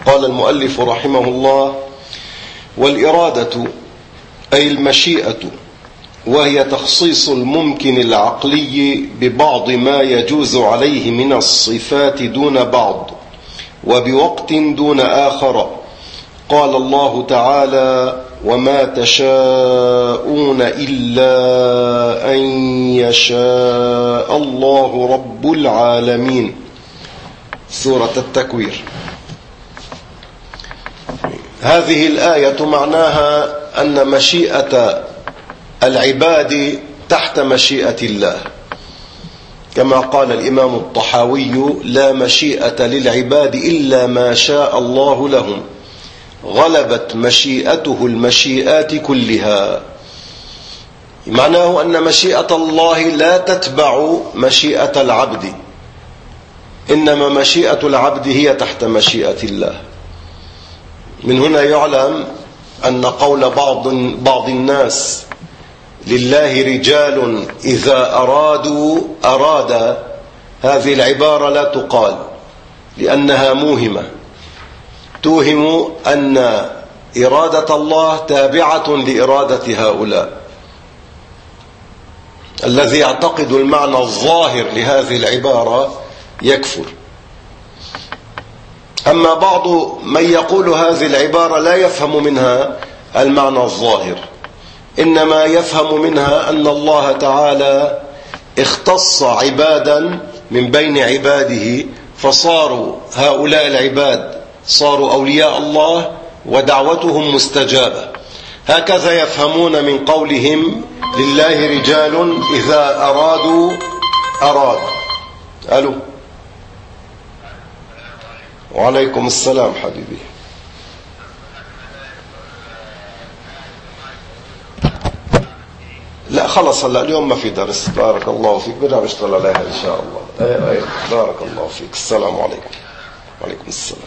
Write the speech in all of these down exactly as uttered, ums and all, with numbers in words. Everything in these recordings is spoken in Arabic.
قال المؤلف رحمه الله: والإرادة أي المشيئة، وهي تخصيص الممكن العقلي ببعض ما يجوز عليه من الصفات دون بعض وبوقت دون آخر. قال الله تعالى: وما تشاءون إلا أن يشاء الله رب العالمين. سورة التكوير. هذه الآية معناها أن مشيئة العباد تحت مشيئة الله، كما قال الإمام الطحاوي: لا مشيئة للعباد إلا ما شاء الله لهم، غلبت مشيئته المشيئات كلها. معناه أن مشيئة الله لا تتبع مشيئة العبد، إنما مشيئة العبد هي تحت مشيئة الله. من هنا يعلم أن قول بعض بعض الناس لله رجال إذا أرادوا أراد، هذه العبارة لا تقال، لأنها موهمة، توهم أن إرادة الله تابعة لإرادة هؤلاء. الذي يعتقد المعنى الظاهر لهذه العبارة يكفر. أما بعض من يقول هذه العبارة لا يفهم منها المعنى الظاهر، إنما يفهم منها أن الله تعالى اختص عبادا من بين عباده، فصاروا هؤلاء العباد صاروا أولياء الله ودعوتهم مستجابة. هكذا يفهمون من قولهم لله رجال إذا أرادوا أراد. ألو، وعليكم السلام حبيبي. لا خلص، هلا اليوم ما في درس. بارك الله فيك، برجع بشتغل عليها إن شاء الله. أي أي بارك الله فيك. السلام عليكم. وعليكم السلام.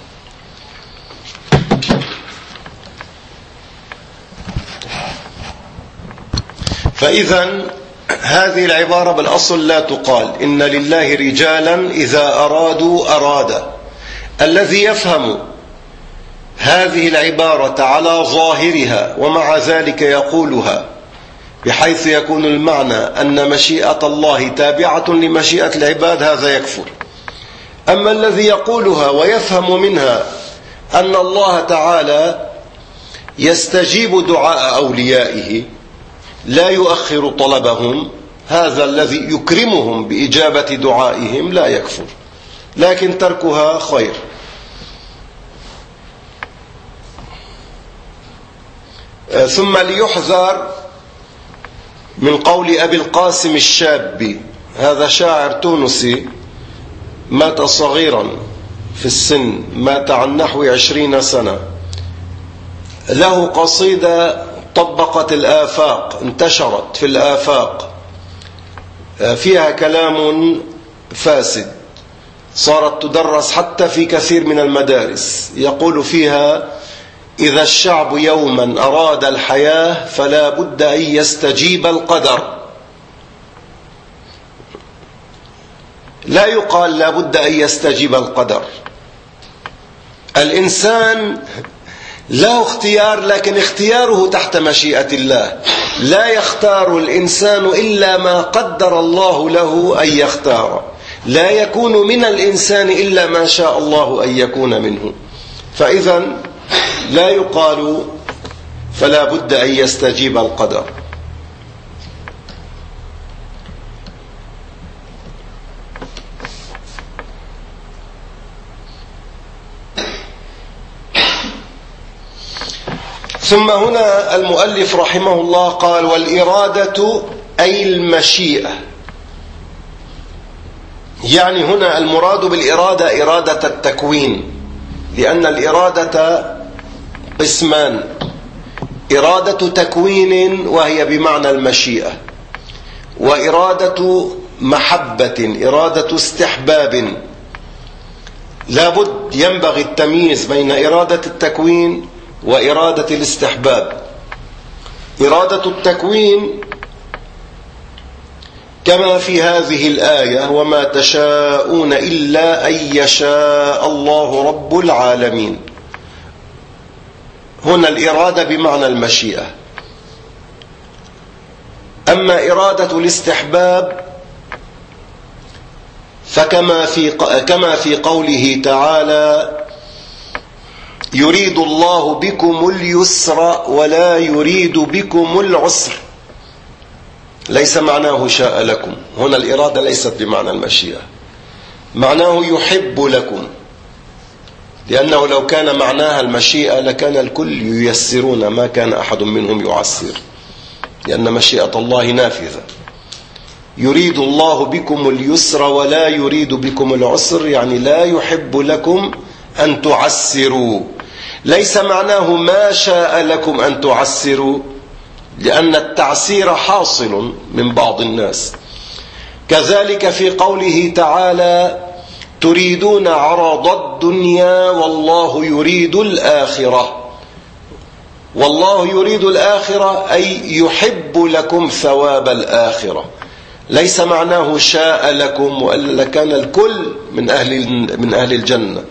فإذا هذه العبارة بالأصل لا تقال. إن لله رجالا إذا أرادوا أراد. الذي يفهم هذه العبارة على ظاهرها ومع ذلك يقولها بحيث يكون المعنى أن مشيئة الله تابعة لمشيئة العباد، هذا يكفر. أما الذي يقولها ويفهم منها أن الله تعالى يستجيب دعاء أوليائه، لا يؤخر طلبهم، هذا الذي يكرمهم بإجابة دعائهم، لا يكفر، لكن تركها خير. ثم ليحذر من قول أبي القاسم الشابي، هذا شاعر تونسي مات صغيرا في السن، مات عن نحو عشرين سنة، له قصيدة طبقت الآفاق، انتشرت في الآفاق، فيها كلام فاسد، صارت تدرس حتى في كثير من المدارس. يقول فيها: إذا الشعب يوما أراد الحياة فلا بد أن يستجيب القدر. لا يقال لا بد أن يستجيب القدر. الإنسان له اختيار، لكن اختياره تحت مشيئة الله. لا يختار الإنسان إلا ما قدر الله له أن يختار. لا يكون من الإنسان إلا ما شاء الله أن يكون منه. فإذا لا يقال فلا بد أن يستجيب القدر. ثم هنا المؤلف رحمه الله قال: والإرادة أي المشيئة. يعني هنا المراد بالإرادة إرادة التكوين، لأن الإرادة قسمان: إرادة تكوين وهي بمعنى المشيئة، وإرادة محبة، إرادة استحباب. لابد ينبغي التمييز بين إرادة التكوين وإرادة الاستحباب. إرادة التكوين كما في هذه الآية: وما تشاءون إلا أن يشاء الله رب العالمين. هنا الإرادة بمعنى المشيئة. أما إرادة الاستحباب فكما في كما في قوله تعالى: يريد الله بكم اليسر ولا يريد بكم العسر. ليس معناه شاء لكم، هنا الإرادة ليست بمعنى المشيئة، معناه يحب لكم، لأنه لو كان معناها المشيئة لكان الكل ييسرون، ما كان أحد منهم يعسر، لأن مشيئة الله نافذة. يريد الله بكم اليسر ولا يريد بكم العسر، يعني لا يحب لكم أن تعسروا. ليس معناه ما شاء لكم أن تعسروا، لأن التعسير حاصل من بعض الناس. كذلك في قوله تعالى: تريدون عرض الدنيا والله يريد الآخرة. والله يريد الآخرة أي يحب لكم ثواب الآخرة، ليس معناه شاء لكم وإلا كان الكل من أهل من أهل الجنة.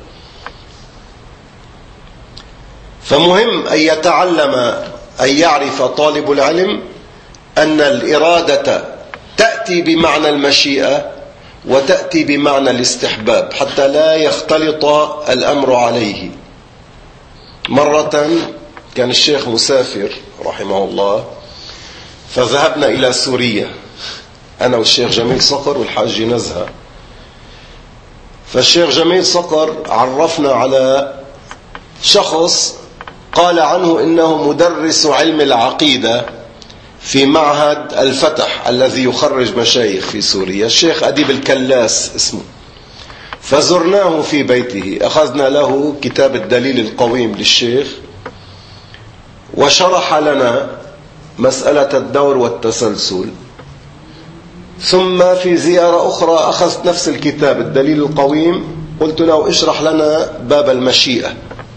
فمهم أن يتعلم، أن يعرف طالب العلم أن الإرادة تأتي بمعنى المشيئة وتأتي بمعنى الاستحباب حتى لا يختلط الأمر عليه. مرة كان الشيخ مسافر رحمه الله، فذهبنا إلى سوريا أنا والشيخ جميل صقر والحاج نزهة. فالشيخ جميل صقر عرفنا على شخص قال عنه إنه مدرس علم العقيدة في معهد الفتح الذي يخرج مشايخ في سوريا، الشيخ أديب الكلاس اسمه. فزرناه في بيته، أخذنا له كتاب الدليل القويم للشيخ وشرح لنا مسألة الدور والتسلسل. ثم في زيارة أخرى أخذت نفس الكتاب الدليل القويم، قلت له اشرح لنا باب المشيئة.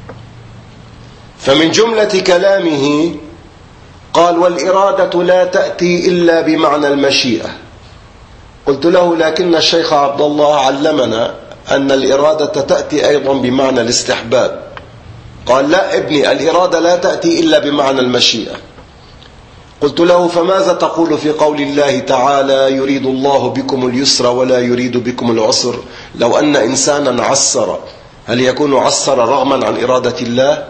فمن جملة كلامه قال: والإرادة لا تأتي إلا بمعنى المشيئة. قلت له: لكن الشيخ عبد الله علمنا أن الإرادة تأتي أيضا بمعنى الاستحباب. قال: لا ابني، الإرادة لا تأتي إلا بمعنى المشيئة. قلت له: فماذا تقول في قول الله تعالى: يريد الله بكم اليسر ولا يريد بكم العسر؟ لو أن إنسانا عسر هل يكون عسر رغما عن إرادة الله؟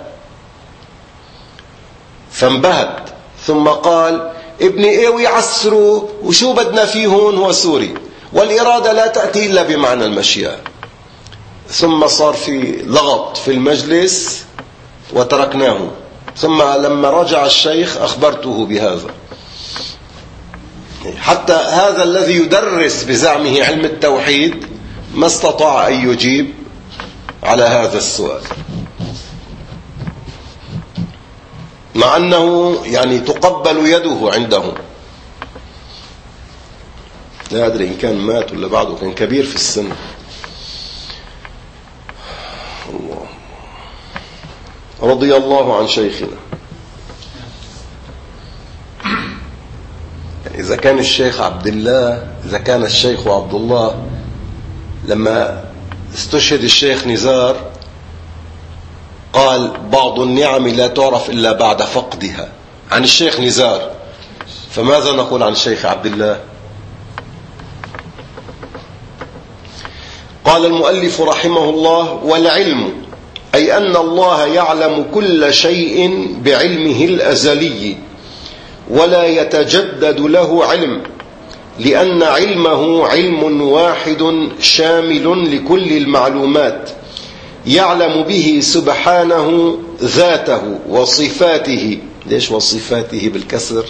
فانبهت، ثم قال: ابني ايه ويعسروا وشو بدنا فيه، هون هو سوري، والإرادة لا تأتي إلا بمعنى المشيئة. ثم صار في لغط في المجلس وتركناه. ثم لما رجع الشيخ أخبرته بهذا، حتى هذا الذي يدرس بزعمه علم التوحيد ما استطاع أن يجيب على هذا السؤال، مع أنه يعني تقبل يده عندهم. لا أدري إن كان مات ولا بعده، كان كبير في السن. الله رضي الله عن شيخنا. يعني إذا كان الشيخ عبد الله، إذا كان الشيخ عبد الله لما استشهد الشيخ نزار قال: بعض النعم لا تعرف إلا بعد فقدها، عن الشيخ نزار، فماذا نقول عن الشيخ عبد الله؟ قال المؤلف رحمه الله: والعلم أي أن الله يعلم كل شيء بعلمه الأزلي ولا يتجدد له علم، لأن علمه علم واحد شامل لكل المعلومات، يعلم به سبحانه ذاته وصفاته. ليش وصفاته بالكسر؟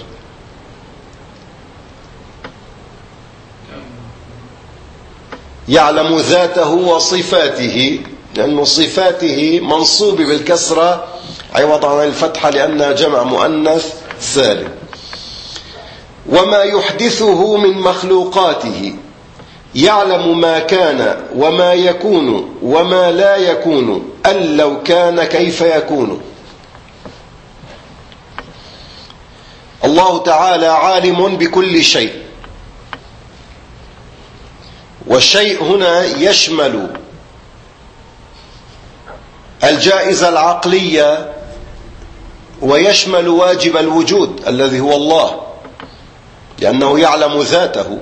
يعلم ذاته وصفاته، لأن صفاته منصوب بالكسرة عوض عن الفتحة لأنها جمع مؤنث سالم. وما يحدثه من مخلوقاته، يعلم ما كان وما يكون وما لا يكون، أن لو كان كيف يكون. الله تعالى عالم بكل شيء، والشيء هنا يشمل الجائزة العقلية ويشمل واجب الوجود الذي هو الله، لأنه يعلم ذاته.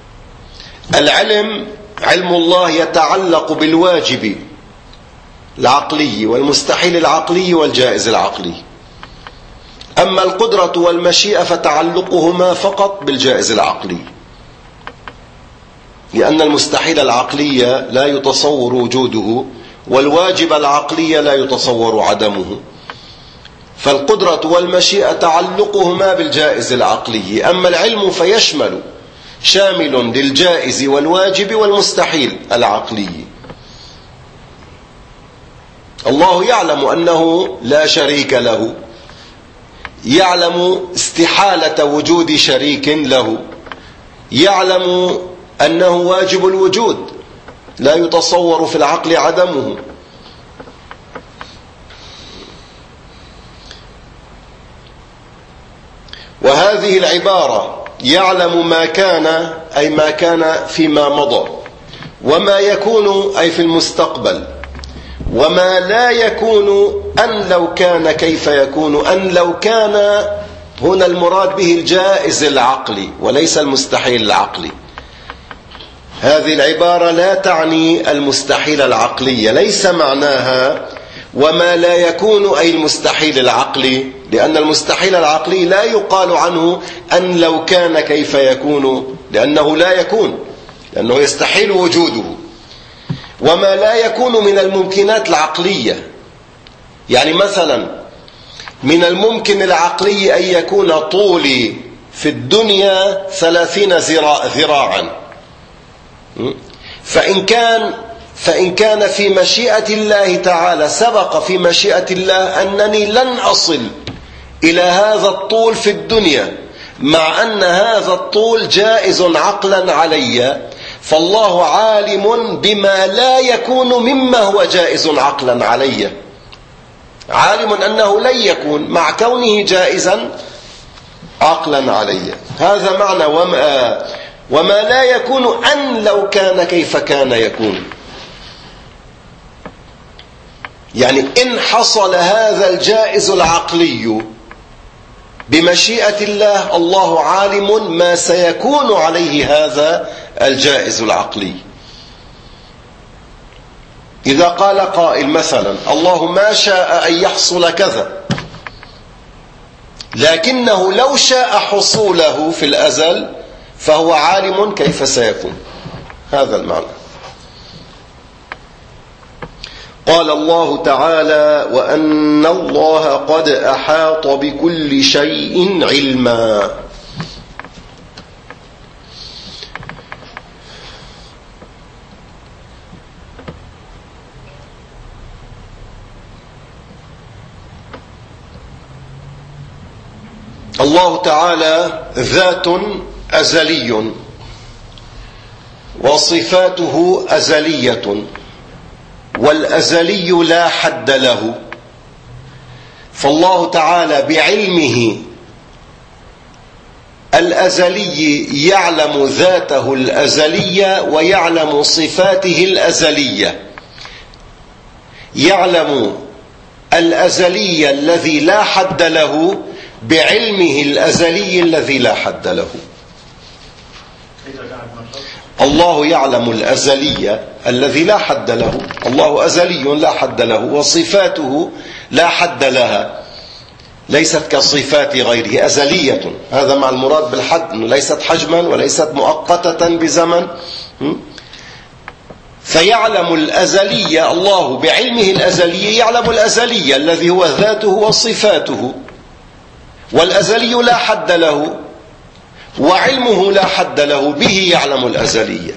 العلم علم الله يتعلق بالواجب العقلي والمستحيل العقلي والجائز العقلي. أما القدرة والمشيئة فتعلقهما فقط بالجائز العقلي، لأن المستحيل العقلي لا يتصور وجوده، والواجب العقلي لا يتصور عدمه. فالقدرة والمشيئة تعلقهما بالجائز العقلي. أما العلم فيشمل شامل للجائز والواجب والمستحيل العقلي. الله يعلم أنه لا شريك له، يعلم استحالة وجود شريك له، يعلم أنه واجب الوجود لا يتصور في العقل عدمه. وهذه العبارة يعلم ما كان أي ما كان فيما مضى، وما يكون أي في المستقبل، وما لا يكون أن لو كان كيف يكون. أن لو كان هنا المراد به الجائز العقلي وليس المستحيل العقلي. هذه العبارة لا تعني المستحيل العقلي، ليس معناها وما لا يكون أي المستحيل العقلي، لأن المستحيل العقلي لا يقال عنه أن لو كان كيف يكون، لأنه لا يكون، لأنه يستحيل وجوده. وما لا يكون من الممكنات العقلية، يعني مثلا من الممكن العقلي أن يكون طولي في الدنيا ثلاثين ذراعا، فإن كان فإن كان في مشيئة الله تعالى، سبق في مشيئة الله أنني لن أصل إلى هذا الطول في الدنيا، مع أن هذا الطول جائز عقلا علي، فالله عالم بما لا يكون مما هو جائز عقلا علي، عالم أنه لن يكون مع كونه جائزا عقلا علي. هذا معنى وما, وما لا يكون أن لو كان كيف كان يكون. يعني إن حصل هذا الجائز العقلي بمشيئة الله، الله عالم ما سيكون عليه هذا الجائز العقلي. إذا قال قائل مثلا الله ما شاء أن يحصل كذا، لكنه لو شاء حصوله في الأزل فهو عالم كيف سيكون. هذا المعنى. قال الله تعالى وأن الله قد أحاط بكل شيء علما. الله تعالى ذات أزلي وصفاته أزلية، والأزلي لا حد له. فالله تعالى بعلمه الأزلي يعلم ذاته الأزلية ويعلم صفاته الأزلية، يعلم الأزلي الذي لا حد له بعلمه الأزلي الذي لا حد له. الله يعلم الأزلي الذي لا حد له، الله أزلي لا حد له، وصفاته لا حد لها، ليست كصفات غيره، أزلية. هذا مع المراد بالحد، ليست حجما وليست مؤقتة بزمن. فيعلم الأزلي، الله بعلمه الأزلي يعلم الأزلي الذي هو ذاته وصفاته، والأزلي لا حد له وعلمه لا حد له، به يعلم الأزلية.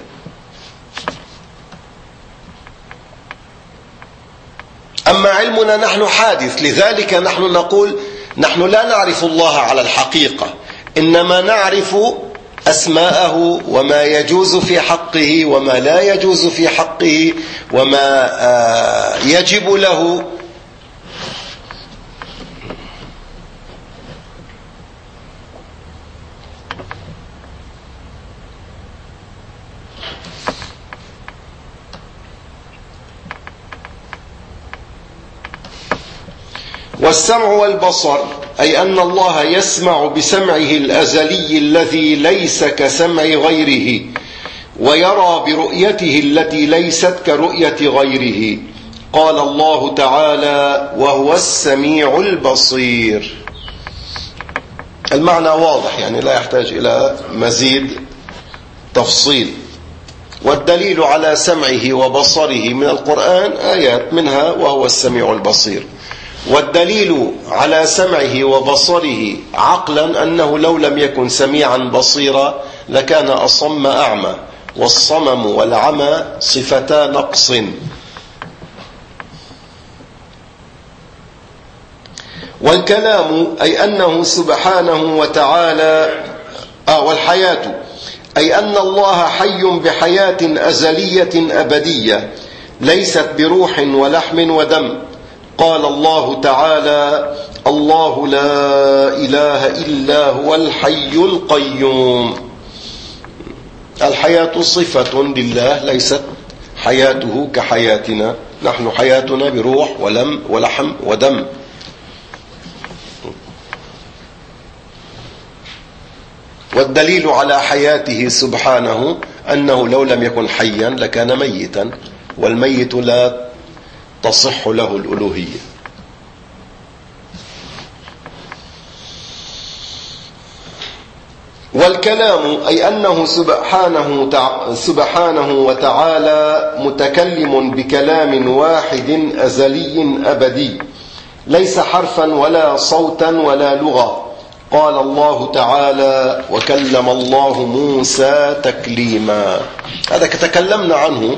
أما علمنا نحن حادث، لذلك نحن نقول نحن لا نعرف الله على الحقيقة، إنما نعرف أسماءه وما يجوز في حقه وما لا يجوز في حقه وما يجب له. والسمع والبصر أي أن الله يسمع بسمعه الأزلي الذي ليس كسمع غيره، ويرى برؤيته التي ليست كرؤية غيره. قال الله تعالى: وهو السميع البصير. المعنى واضح، يعني لا يحتاج إلى مزيد تفصيل. والدليل على سمعه وبصره من القرآن آيات، منها وهو السميع البصير. والدليل على سمعه وبصره عقلا أنه لو لم يكن سميعا بصيرا لكان أصم أعمى، والصمم والعمى صفتا نقص. والكلام أي أنه سبحانه وتعالى آه والحياة أي أن الله حي بحياة أزلية أبدية ليست بروح ولحم ودم. قال الله تعالى: الله لا إله إلا هو الحي القيوم. الحياة صفة لله، ليست حياته كحياتنا، نحن حياتنا بروح ولم ولحم ودم. والدليل على حياته سبحانه أنه لو لم يكن حيا لكان ميتا، والميت لا تصح له الألوهية. والكلام أي أنه سبحانه سبحانه وتعالى متكلم بكلام واحد أزلي أبدي ليس حرفا ولا صوتا ولا لغة. قال الله تعالى: وكلم الله موسى تكليما. هذا تكلمنا عنه.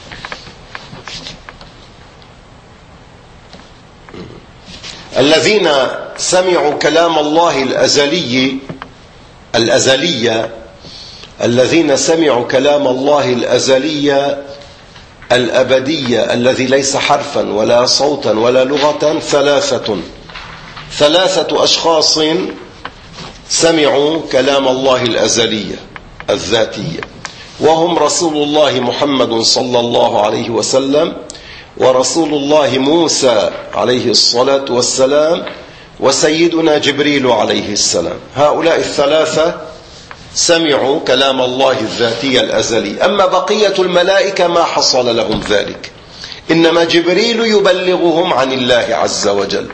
الذين سمعوا كلام الله الأزلي الأزلية الذين سمعوا كلام الله الأزلية الأبدية الذي ليس حرفا ولا صوتا ولا لغة ثلاثة ثلاثة أشخاص سمعوا كلام الله الأزلية الذاتية، وهم رسول الله محمد صلى الله عليه وسلم، ورسول الله موسى عليه الصلاة والسلام، وسيدنا جبريل عليه السلام. هؤلاء الثلاثة سمعوا كلام الله الذاتي الأزلي. أما بقية الملائكة ما حصل لهم ذلك، إنما جبريل يبلغهم عن الله عز وجل.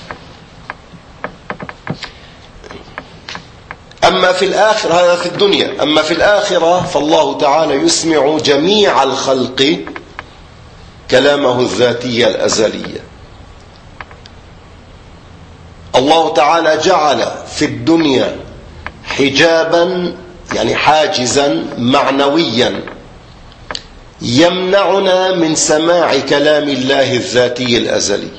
أما في الآخرة، هذا في الدنيا، أما في الآخرة فالله تعالى يسمع جميع الخلق كلامه الذاتي الأزلي. الله تعالى جعل في الدنيا حجابا، يعني حاجزا معنويا يمنعنا من سماع كلام الله الذاتي الأزلي.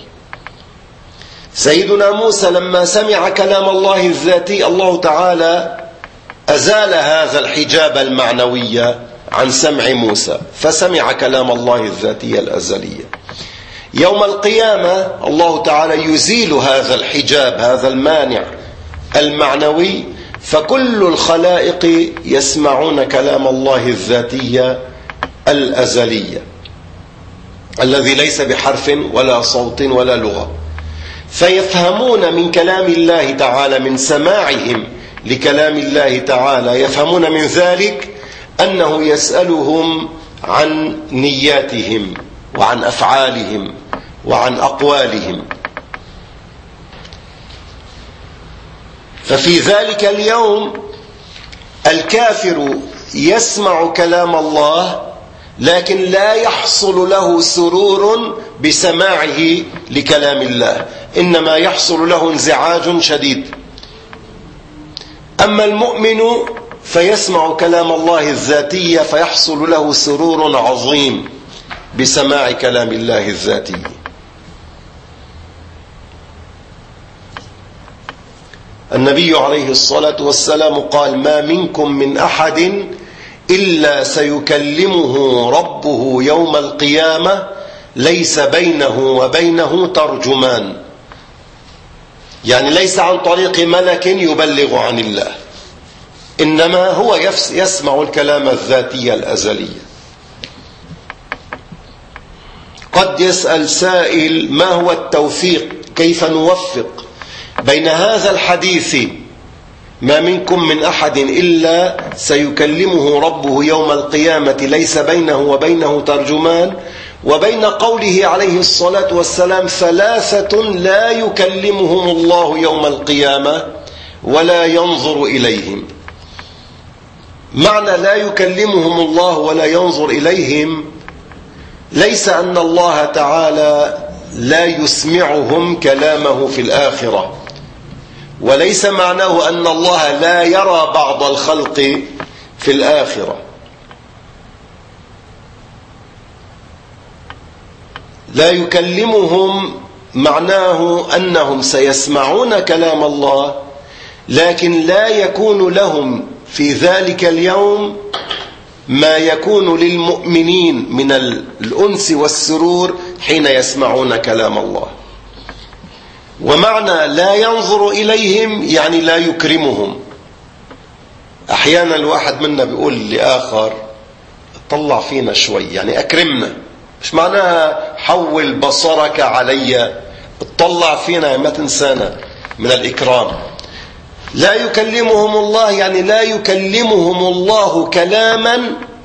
سيدنا موسى لما سمع كلام الله الذاتي الله تعالى أزال هذا الحجاب المعنوي عن سمع موسى، فسمع كلام الله الذاتي الأزلي. يوم القيامة الله تعالى يزيل هذا الحجاب، هذا المانع المعنوي، فكل الخلائق يسمعون كلام الله الذاتي الأزلي الذي ليس بحرف ولا صوت ولا لغة، فيفهمون من كلام الله تعالى، من سماعهم لكلام الله تعالى يفهمون من ذلك أنه يسألهم عن نياتهم وعن أفعالهم وعن أقوالهم. ففي ذلك اليوم الكافر يسمع كلام الله لكن لا يحصل له سرور بسماعه لكلام الله، إنما يحصل له انزعاج شديد. أما المؤمن فيسمع كلام الله الذاتي فيحصل له سرور عظيم بسماع كلام الله الذاتي. النبي عليه الصلاة والسلام قال: ما منكم من أحد إلا سيكلمه ربه يوم القيامة ليس بينه وبينه ترجمان، يعني ليس عن طريق ملك يبلغ عن الله، إنما هو يسمع الكلام الذاتي الأزلي. قد يسأل سائل: ما هو التوفيق كيف نوفق بين هذا الحديث ما منكم من أحد إلا سيكلمه ربه يوم القيامة ليس بينه وبينه ترجمان، وبين قوله عليه الصلاة والسلام ثلاثة لا يكلمهم الله يوم القيامة ولا ينظر إليهم. معنى لا يكلمهم الله ولا ينظر إليهم ليس أن الله تعالى لا يسمعهم كلامه في الآخرة، وليس معناه أن الله لا يرى بعض الخلق في الآخرة. لا يكلمهم معناه أنهم سيسمعون كلام الله، لكن لا يكون لهم في ذلك اليوم ما يكون للمؤمنين من الأنس والسرور حين يسمعون كلام الله. ومعنى لا ينظر إليهم يعني لا يكرمهم. أحيانا الواحد منا بيقول لآخر طلع فينا شوي، يعني أكرمنا، مش معناها حول بصرك علي، اطلع فينا ما تنسانا من الإكرام. لا يكلمهم الله يعني لا يكلمهم الله كلاما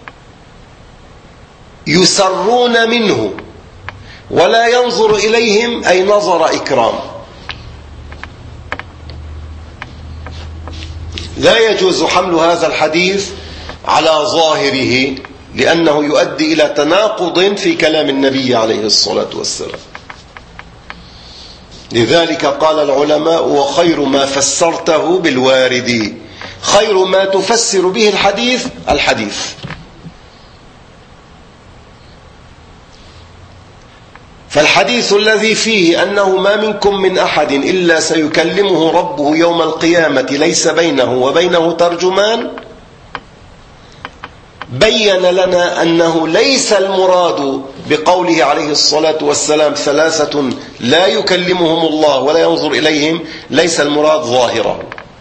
يسرون منه، ولا ينظر إليهم أي نظر إكرام. لا يجوز حمل هذا الحديث على ظاهره، لأنه يؤدي إلى تناقض في كلام النبي عليه الصلاة والسلام. لذلك قال العلماء: وخير ما فسرته بالوارد، خير ما تفسر به الحديث الحديث. فالحديث الذي فيه أنه ما منكم من أحد إلا سيكلمه ربه يوم القيامة ليس بينه وبينه ترجمان بين لنا أنه ليس المراد بقوله عليه الصلاة والسلام ثلاثة لا يكلمهم الله ولا ينظر إليهم، ليس المراد ظاهره.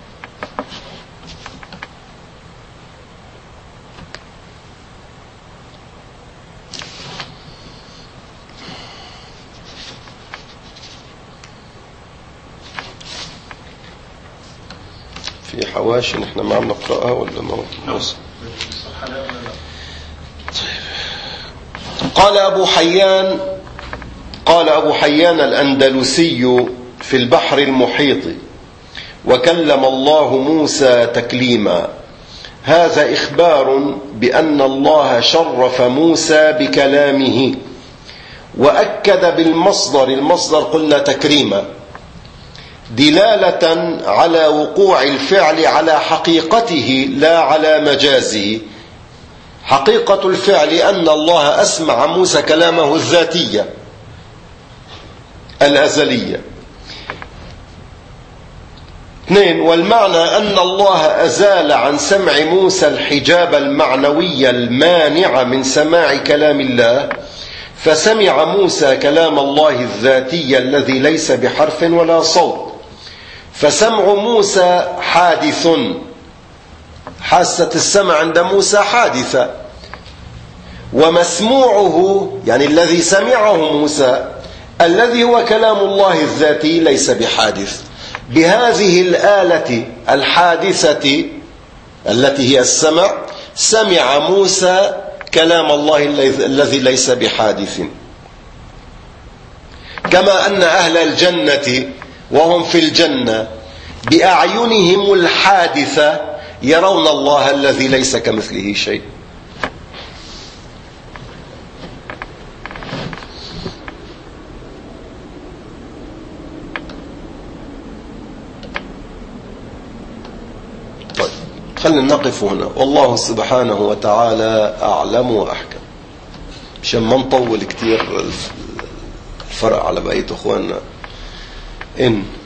في حواشي نحن ما عم نقرأها ولا ما؟ قال أبو حيان قال أبو حيان الأندلسي في البحر المحيط: وكلم الله موسى تكليما. هذا إخبار بأن الله شرف موسى بكلامه، وأكد بالمصدر، المصدر قلنا تكريما، دلالة على وقوع الفعل على حقيقته لا على مجازه. حقيقة الفعل أن الله أسمع موسى كلامه الذاتية الأزلية. اثنين: والمعنى أن الله أزال عن سمع موسى الحجاب المعنوي المانع من سماع كلام الله، فسمع موسى كلام الله الذاتي الذي ليس بحرف ولا صوت. فسمع موسى حادث، حاسة السمع عند موسى حادثة، ومسموعه يعني الذي سمعه موسى الذي هو كلام الله الذاتي ليس بحادث. بهذه الآلة الحادثة التي هي السمع سمع موسى كلام الله الذي ليس بحادث. كما أن أهل الجنة وهم في الجنة بأعينهم الحادثة يرون الله الذي ليس كمثله شيء. طيب خلينا نقف هنا، والله سبحانه وتعالى أعلم وأحكم، مشان ما نطول كتير الفرق على بقية أخواننا. إن